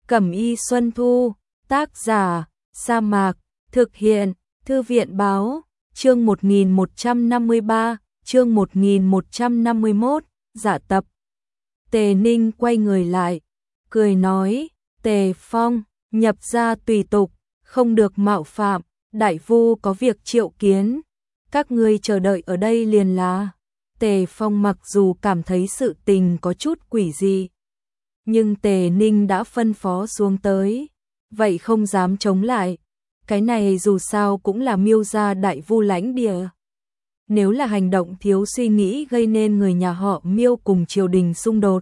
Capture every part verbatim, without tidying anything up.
Cẩm y Xuân Thu, tác giả, Sa Mạc, thực hiện, Thư viện báo, chương một nghìn một trăm năm mươi ba, chương một nghìn một trăm năm mươi mốt, giả tập. Tề Ninh quay người lại, cười nói, Tề Phong, nhập gia tùy tục, không được mạo phạm, đại vu có việc triệu kiến, các ngươi chờ đợi ở đây liền là. Tề Phong mặc dù cảm thấy sự tình có chút quỷ dị, nhưng Tề Ninh đã phân phó xuống tới, vậy không dám chống lại. Cái này dù sao cũng là Miêu gia đại vu lãnh địa. Nếu là hành động thiếu suy nghĩ gây nên người nhà họ Miêu cùng triều đình xung đột,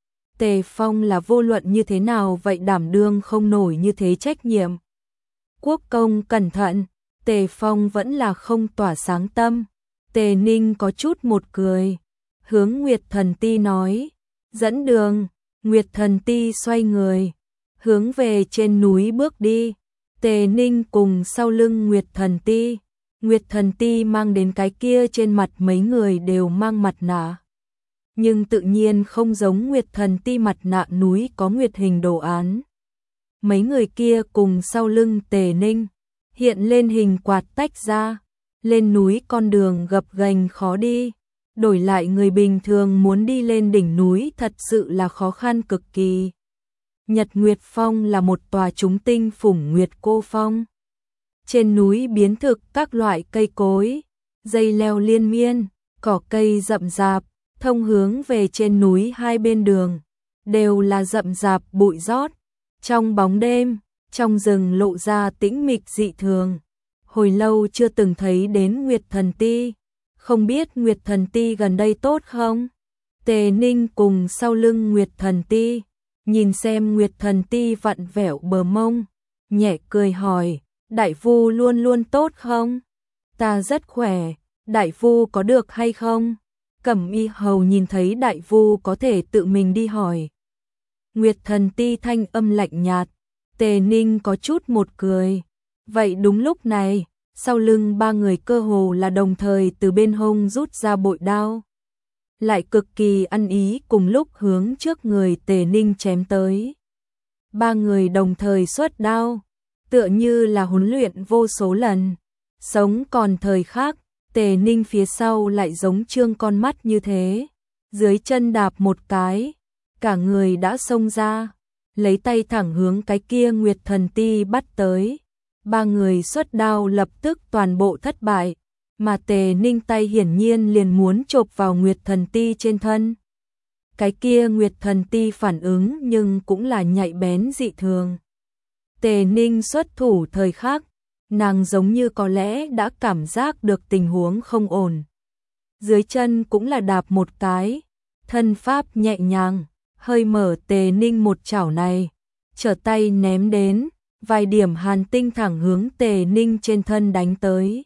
Tề Phong là vô luận như thế nào vậy đảm đương không nổi như thế trách nhiệm. Quốc công cẩn thận, Tề Phong vẫn là không tỏa sáng tâm. Tề Ninh có chút một cười, hướng Nguyệt Thần Ti nói, dẫn đường. Nguyệt Thần Ti xoay người, hướng về trên núi bước đi. Tề Ninh cùng sau lưng Nguyệt Thần Ti. Nguyệt Thần Ti mang đến cái kia trên mặt mấy người đều mang mặt nạ, nhưng tự nhiên không giống Nguyệt Thần Ti mặt nạ núi có nguyệt hình đồ án. Mấy người kia cùng sau lưng Tề Ninh, hiện lên hình quạt tách ra. Lên núi con đường gập ghềnh khó đi, đổi lại người bình thường muốn đi lên đỉnh núi thật sự là khó khăn cực kỳ. Nhật Nguyệt Phong là một tòa chúng tinh phủng nguyệt cô phong. Trên núi biến thực các loại cây cối, dây leo liên miên, cỏ cây rậm rạp, thông hướng về trên núi hai bên đường, đều là rậm rạp bụi rót. Trong bóng đêm, trong rừng lộ ra tĩnh mịch dị thường. Hồi lâu chưa từng thấy đến Nguyệt Thần Ti, không biết Nguyệt Thần Ti gần đây tốt không? Tề Ninh cùng sau lưng Nguyệt Thần Ti, nhìn xem Nguyệt Thần Ti vặn vẹo bờ mông, nhẹ cười hỏi, đại vu luôn luôn tốt không? Ta rất khỏe, đại vu có được hay không? Cẩm y hầu nhìn thấy đại vu có thể tự mình đi hỏi. Nguyệt Thần Ti thanh âm lạnh nhạt, Tề Ninh có chút một cười. Vậy đúng lúc này, sau lưng ba người cơ hồ là đồng thời từ bên hông rút ra bội đao, lại cực kỳ ăn ý cùng lúc hướng trước người Tề Ninh chém tới. Ba người đồng thời xuất đao, tựa như là huấn luyện vô số lần. Sống còn thời khắc, Tề Ninh phía sau lại giống trương con mắt như thế, dưới chân đạp một cái, cả người đã xông ra, lấy tay thẳng hướng cái kia Nguyệt Thần Ti bắt tới. Ba người xuất đao lập tức toàn bộ thất bại, mà Tề Ninh tay hiển nhiên liền muốn chộp vào Nguyệt Thần Ti trên thân. Cái kia Nguyệt Thần Ti phản ứng nhưng cũng là nhạy bén dị thường. Tề Ninh xuất thủ thời khắc, nàng giống như có lẽ đã cảm giác được tình huống không ổn. Dưới chân cũng là đạp một cái, thân pháp nhẹ nhàng, hơi mở Tề Ninh một chảo này, trở tay ném đến. Vài điểm hàn tinh thẳng hướng Tề Ninh trên thân đánh tới.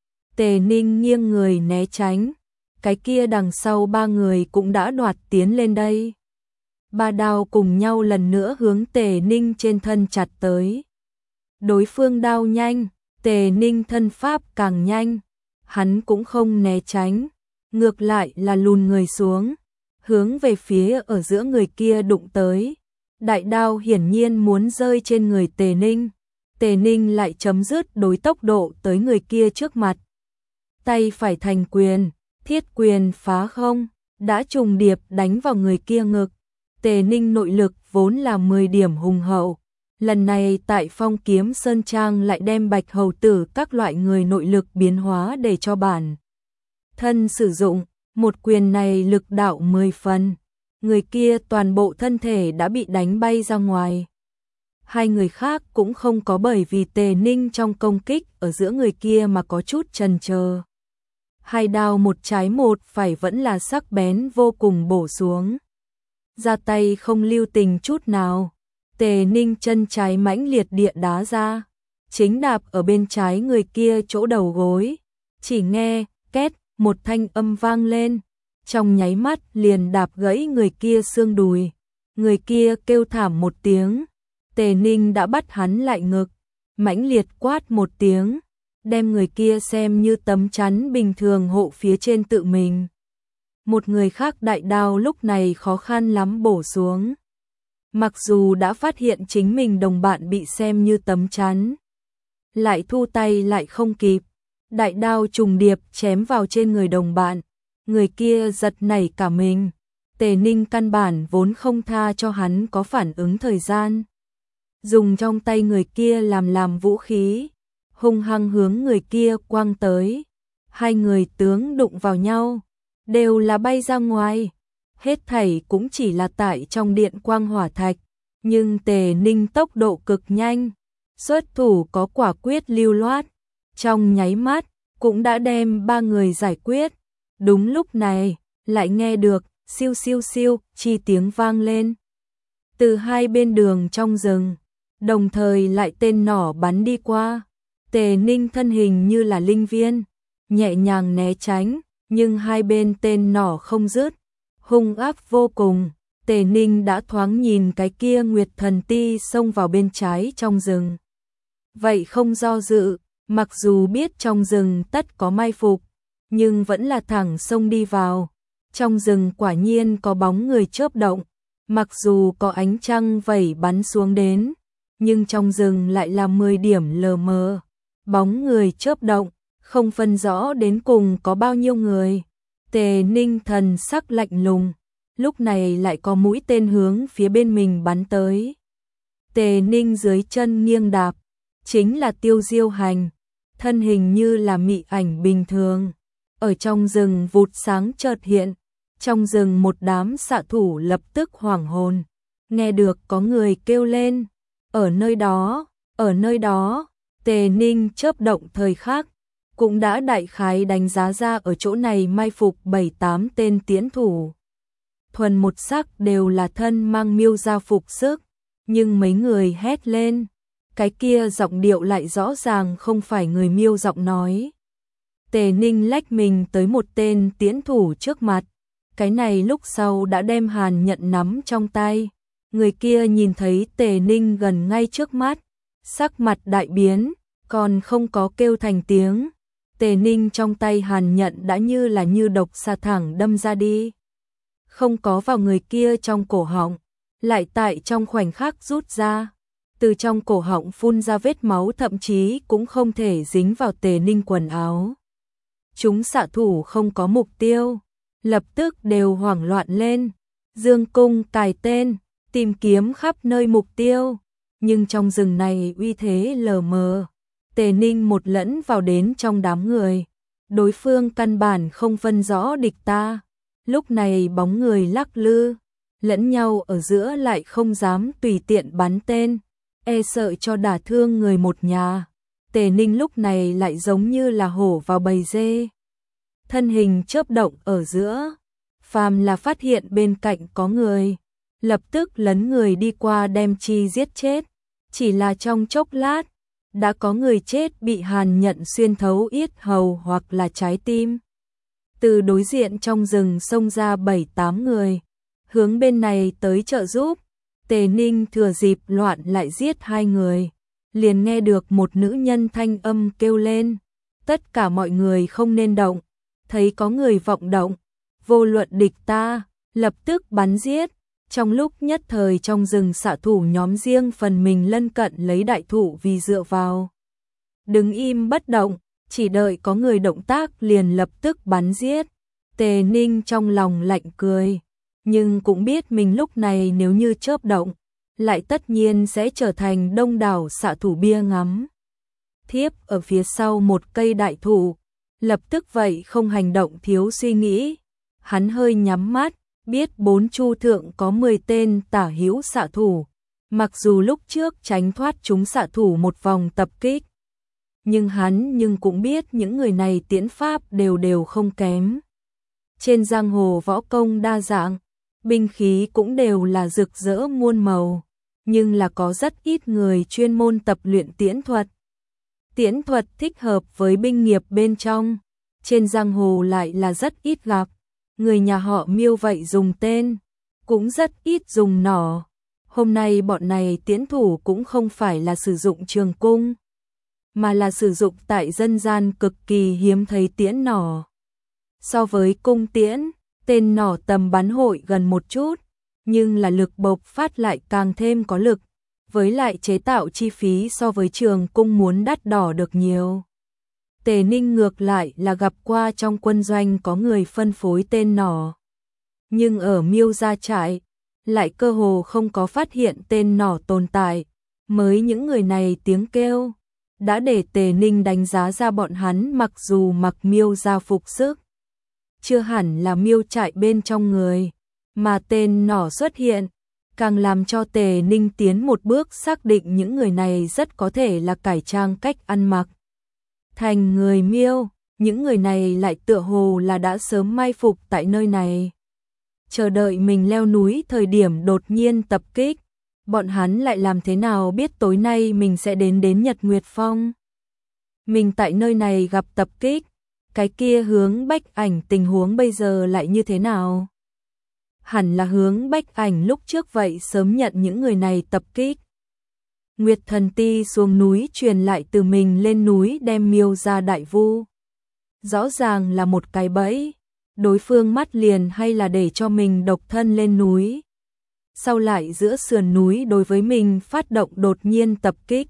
Tề Ninh nghiêng người né tránh, cái kia đằng sau ba người cũng đã đoạt tiến lên đây. Ba đao cùng nhau lần nữa hướng Tề Ninh trên thân chặt tới. Đối phương đao nhanh, Tề Ninh thân pháp càng nhanh, hắn cũng không né tránh, ngược lại là lùn người xuống, hướng về phía ở giữa người kia đụng tới. Đại đao hiển nhiên muốn rơi trên người Tề Ninh, Tề Ninh lại chấm dứt đối tốc độ tới người kia trước mặt. Tay phải thành quyền, thiết quyền phá không, đã trùng điệp đánh vào người kia ngực. Tề Ninh nội lực vốn là mười điểm hùng hậu, lần này tại Phong Kiếm Sơn Trang lại đem Bạch Hầu Tử các loại người nội lực biến hóa để cho bản thân sử dụng, một quyền này lực đạo mười phần. Người kia toàn bộ thân thể đã bị đánh bay ra ngoài. Hai người khác cũng không có bởi vì Tề Ninh trong công kích ở giữa người kia mà có chút chần chờ. Hai đao một trái một phải vẫn là sắc bén vô cùng bổ xuống. Ra tay không lưu tình chút nào. Tề Ninh chân trái mãnh liệt địa đá ra, chính đạp ở bên trái người kia chỗ đầu gối. Chỉ nghe két một thanh âm vang lên, trong nháy mắt liền đạp gãy người kia xương đùi. Người kia kêu thảm một tiếng, Tề Ninh đã bắt hắn lại ngực, mãnh liệt quát một tiếng, đem người kia xem như tấm chắn bình thường hộ phía trên tự mình. Một người khác đại đao lúc này khó khăn lắm bổ xuống. Mặc dù đã phát hiện chính mình đồng bạn bị xem như tấm chắn, lại thu tay lại không kịp, đại đao trùng điệp chém vào trên người đồng bạn, người kia giật nảy cả mình. Tề Ninh căn bản vốn không tha cho hắn có phản ứng thời gian, dùng trong tay người kia làm làm vũ khí, hung hăng hướng người kia quăng tới. Hai người tướng đụng vào nhau, đều là bay ra ngoài, hết thảy cũng chỉ là tại trong điện quang hỏa thạch, nhưng Tề Ninh tốc độ cực nhanh, xuất thủ có quả quyết lưu loát, trong nháy mắt cũng đã đem ba người giải quyết. Đúng lúc này, lại nghe được siêu siêu siêu chi tiếng vang lên từ hai bên đường trong rừng, đồng thời lại tên nỏ bắn đi qua. Tề Ninh thân hình như là linh viên, nhẹ nhàng né tránh, nhưng hai bên tên nỏ không dứt, hung ác vô cùng. Tề Ninh đã thoáng nhìn cái kia Nguyệt Thần Ti xông vào bên trái trong rừng, vậy không do dự, mặc dù biết trong rừng tất có mai phục, nhưng vẫn là thẳng xông đi vào. Trong rừng quả nhiên có bóng người chớp động, mặc dù có ánh trăng vẩy bắn xuống đến, nhưng trong rừng lại là mười điểm lờ mờ, bóng người chớp động, không phân rõ đến cùng có bao nhiêu người. Tề Ninh thần sắc lạnh lùng, lúc này lại có mũi tên hướng phía bên mình bắn tới. Tề Ninh dưới chân nghiêng đạp, chính là Tiêu Diêu Hành, thân hình như là mị ảnh bình thường, ở trong rừng vụt sáng chợt hiện. Trong rừng một đám xạ thủ lập tức hoảng hồn, nghe được có người kêu lên, ở nơi đó, ở nơi đó. Tề Ninh chớp động thời khắc, cũng đã đại khái đánh giá ra ở chỗ này mai phục bảy tám tên tiễn thủ. Thuần một sắc đều là thân mang miêu gia phục sức, nhưng mấy người hét lên, cái kia giọng điệu lại rõ ràng không phải người miêu giọng nói. Tề Ninh lách mình tới một tên tiễn thủ trước mặt, cái này lúc sau đã đem hàn nhận nắm trong tay. Người kia nhìn thấy Tề Ninh gần ngay trước mắt, sắc mặt đại biến, còn không có kêu thành tiếng. Tề Ninh trong tay hàn nhận đã như là như độc xà thẳng đâm ra đi, không có vào người kia trong cổ họng, lại tại trong khoảnh khắc rút ra, từ trong cổ họng phun ra vết máu, thậm chí cũng không thể dính vào Tề Ninh quần áo. Chúng xạ thủ không có mục tiêu, lập tức đều hoảng loạn lên, dương cung cài tên, tìm kiếm khắp nơi mục tiêu, nhưng trong rừng này uy thế lờ mờ. Tề Ninh một lẫn vào đến trong đám người, đối phương căn bản không phân rõ địch ta, lúc này bóng người lắc lư, lẫn nhau ở giữa lại không dám tùy tiện bắn tên, e sợ cho đả thương người một nhà. Tề Ninh lúc này lại giống như là hổ vào bầy dê, thân hình chớp động ở giữa, phàm là phát hiện bên cạnh có người, lập tức lấn người đi qua đem chi giết chết. Chỉ là trong chốc lát, đã có người chết bị hàn nhận xuyên thấu yết hầu hoặc là trái tim. Từ đối diện trong rừng xông ra bảy tám người, hướng bên này tới trợ giúp. Tề Ninh thừa dịp loạn lại giết hai người, liền nghe được một nữ nhân thanh âm kêu lên, tất cả mọi người không nên động, thấy có người vọng động, vô luận địch ta, lập tức bắn giết. Trong lúc nhất thời trong rừng xạ thủ nhóm riêng phần mình lân cận lấy đại thụ vì dựa vào, đứng im bất động, chỉ đợi có người động tác liền lập tức bắn giết. Tề Ninh trong lòng lạnh cười, nhưng cũng biết mình lúc này nếu như chớp động, lại tất nhiên sẽ trở thành đông đảo xạ thủ bia ngắm. Thiếp ở phía sau một cây đại thụ, lập tức vậy không hành động thiếu suy nghĩ. Hắn hơi nhắm mắt, biết bốn chu thượng có mười tên tả hữu xạ thủ, mặc dù lúc trước tránh thoát chúng xạ thủ một vòng tập kích, nhưng hắn nhưng cũng biết những người này tiễn pháp đều đều không kém. Trên giang hồ võ công đa dạng, binh khí cũng đều là rực rỡ muôn màu, nhưng là có rất ít người chuyên môn tập luyện tiễn thuật. Tiễn thuật thích hợp với binh nghiệp bên trong, trên giang hồ lại là rất ít gặp. Người nhà họ Miêu vậy dùng tên, cũng rất ít dùng nỏ. Hôm nay bọn này tiễn thủ cũng không phải là sử dụng trường cung, mà là sử dụng tại dân gian cực kỳ hiếm thấy tiễn nỏ. So với cung tiễn, tên nỏ tầm bắn hội gần một chút, nhưng là lực bộc phát lại càng thêm có lực, với lại chế tạo chi phí so với Trường Cung muốn đắt đỏ được nhiều. Tề Ninh ngược lại là gặp qua trong quân doanh có người phân phối tên nỏ, nhưng ở Miêu gia trại lại cơ hồ không có phát hiện tên nỏ tồn tại, mới những người này tiếng kêu đã để Tề Ninh đánh giá ra bọn hắn mặc dù mặc Miêu gia phục sức, chưa hẳn là Miêu trại bên trong người, mà tên nỏ xuất hiện, càng làm cho Tề Ninh tiến một bước xác định những người này rất có thể là cải trang cách ăn mặc thành người Miêu, những người này lại tựa hồ là đã sớm mai phục tại nơi này, chờ đợi mình leo núi thời điểm đột nhiên tập kích. Bọn hắn lại làm thế nào biết tối nay mình sẽ đến đến Nhật Nguyệt Phong? Mình tại nơi này gặp tập kích, cái kia Hướng Bách Ảnh tình huống bây giờ lại như thế nào? Hẳn là Hướng Bách Ảnh lúc trước vậy sớm nhận những người này tập kích. Nguyệt Thần Ti xuống núi truyền lại từ mình lên núi đem Miêu ra đại vu. Rõ ràng là một cái bẫy, đối phương mắt liền hay là để cho mình độc thân lên núi. Sau lại giữa sườn núi đối với mình phát động đột nhiên tập kích.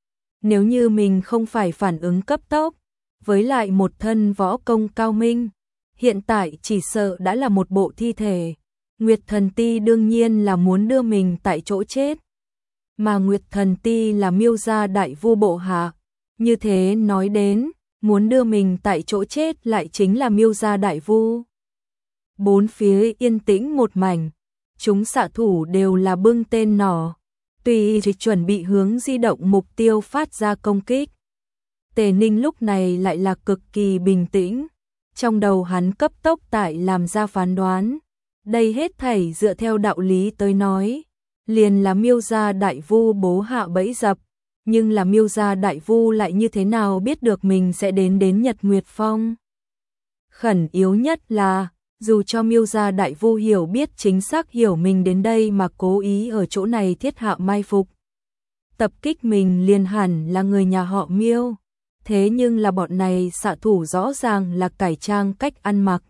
Nếu như mình không phải phản ứng cấp tốc, với lại một thân võ công cao minh, hiện tại chỉ sợ đã là một bộ thi thể. Nguyệt Thần Ti đương nhiên là muốn đưa mình tại chỗ chết. Mà Nguyệt Thần Ti là Miêu gia đại vu bộ hạ, như thế nói đến, muốn đưa mình tại chỗ chết lại chính là Miêu gia đại vu. Bốn phía yên tĩnh một mảnh, chúng xạ thủ đều là bưng tên nỏ, tùy ý chuẩn bị hướng di động mục tiêu phát ra công kích. Tề Ninh lúc này lại là cực kỳ bình tĩnh, trong đầu hắn cấp tốc tại làm ra phán đoán, đây hết thảy dựa theo đạo lý tới nói, liền là Miêu gia đại vu bố hạ bẫy dập, nhưng là Miêu gia đại vu lại như thế nào biết được mình sẽ đến đến Nhật Nguyệt Phong? Khẩn yếu nhất là dù cho Miêu gia đại vu hiểu biết chính xác hiểu mình đến đây mà cố ý ở chỗ này thiết hạ mai phục, tập kích mình liền hẳn là người nhà họ Miêu, thế nhưng là bọn này xạ thủ rõ ràng là cải trang cách ăn mặc.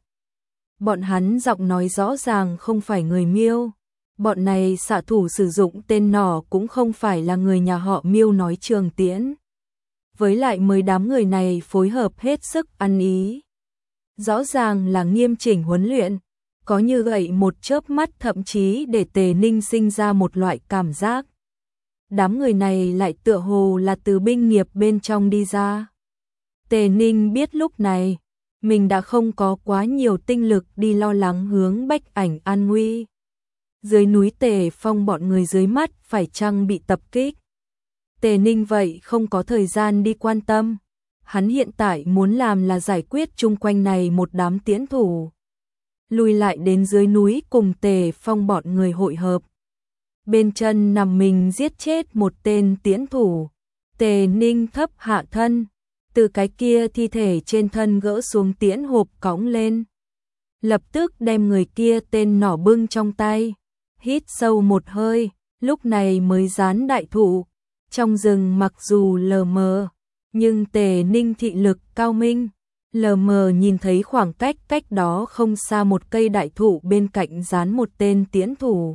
Bọn hắn giọng nói rõ ràng không phải người Miêu, bọn này xạ thủ sử dụng tên nỏ cũng không phải là người nhà họ Miêu nói Trường Tiễn. Với lại mới đám người này phối hợp hết sức ăn ý. Rõ ràng là nghiêm chỉnh huấn luyện, có như vậy một chớp mắt thậm chí để Tề Ninh sinh ra một loại cảm giác. Đám người này lại tựa hồ là từ binh nghiệp bên trong đi ra. Tề Ninh biết lúc này, mình đã không có quá nhiều tinh lực đi lo lắng Hướng Bách Ảnh an nguy. Dưới núi Tề Phong bọn người dưới mắt phải chăng bị tập kích. Tề Ninh vậy không có thời gian đi quan tâm. Hắn hiện tại muốn làm là giải quyết chung quanh này một đám tiễn thủ. Lùi lại đến dưới núi cùng Tề Phong bọn người hội hợp. Bên chân nằm mình giết chết một tên tiễn thủ. Tề Ninh thấp hạ thân, từ cái kia thi thể trên thân gỡ xuống tiễn hộp cõng lên. Lập tức đem người kia tên nỏ bưng trong tay. Hít sâu một hơi, lúc này mới dán đại thụ. Trong rừng mặc dù lờ mờ, nhưng Tề Ninh thị lực cao minh, lờ mờ nhìn thấy khoảng cách cách đó không xa một cây đại thụ bên cạnh dán một tên tiễn thủ.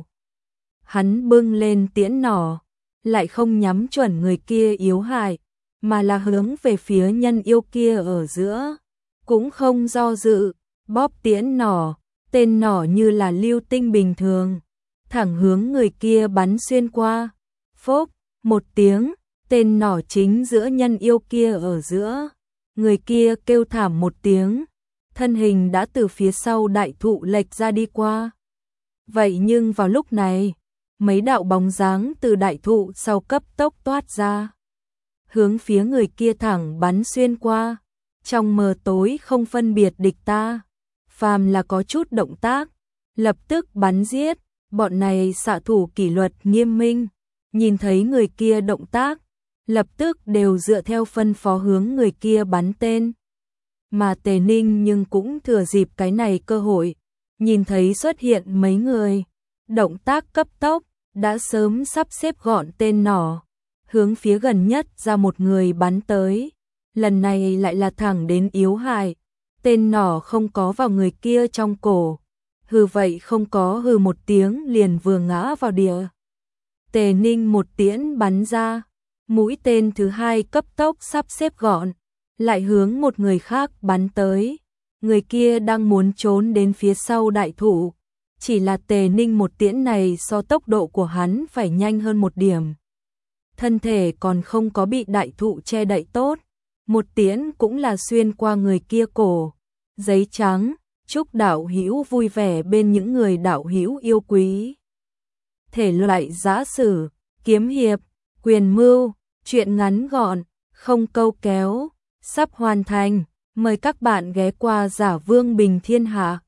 Hắn bưng lên tiễn nỏ, lại không nhắm chuẩn người kia yếu hại, mà là hướng về phía nhân yêu kia ở giữa, cũng không do dự, bóp tiễn nỏ, tên nỏ như là lưu tinh bình thường, thẳng hướng người kia bắn xuyên qua. Phốc, một tiếng, tên nỏ chính giữa nhân yêu kia ở giữa, người kia kêu thảm một tiếng, thân hình đã từ phía sau đại thụ lệch ra đi qua. Vậy nhưng vào lúc này, mấy đạo bóng dáng từ đại thụ sau cấp tốc toát ra, hướng phía người kia thẳng bắn xuyên qua, trong mờ tối không phân biệt địch ta, phàm là có chút động tác, lập tức bắn giết. Bọn này xạ thủ kỷ luật nghiêm minh, nhìn thấy người kia động tác, lập tức đều dựa theo phân phó hướng người kia bắn tên. Mà Tề Ninh nhưng cũng thừa dịp cái này cơ hội, nhìn thấy xuất hiện mấy người, động tác cấp tốc, đã sớm sắp xếp gọn tên nỏ, hướng phía gần nhất ra một người bắn tới. Lần này lại là thẳng đến yếu hại, tên nỏ không có vào người kia trong cổ, hừ vậy không có hừ một tiếng liền vừa ngã vào địa. Tề Ninh một tiễn bắn ra, mũi tên thứ hai cấp tốc sắp xếp gọn, lại hướng một người khác bắn tới. Người kia đang muốn trốn đến phía sau đại thụ, chỉ là Tề Ninh một tiễn này so tốc độ của hắn phải nhanh hơn một điểm. Thân thể còn không có bị đại thụ che đậy tốt, một tiễn cũng là xuyên qua người kia cổ. Giấy trắng, chúc đạo hữu vui vẻ bên những người đạo hữu yêu quý. Thể loại giã sử, kiếm hiệp, quyền mưu, truyện ngắn gọn, không câu kéo, sắp hoàn thành. Mời các bạn ghé qua Giả Vương Bình Thiên Hạ.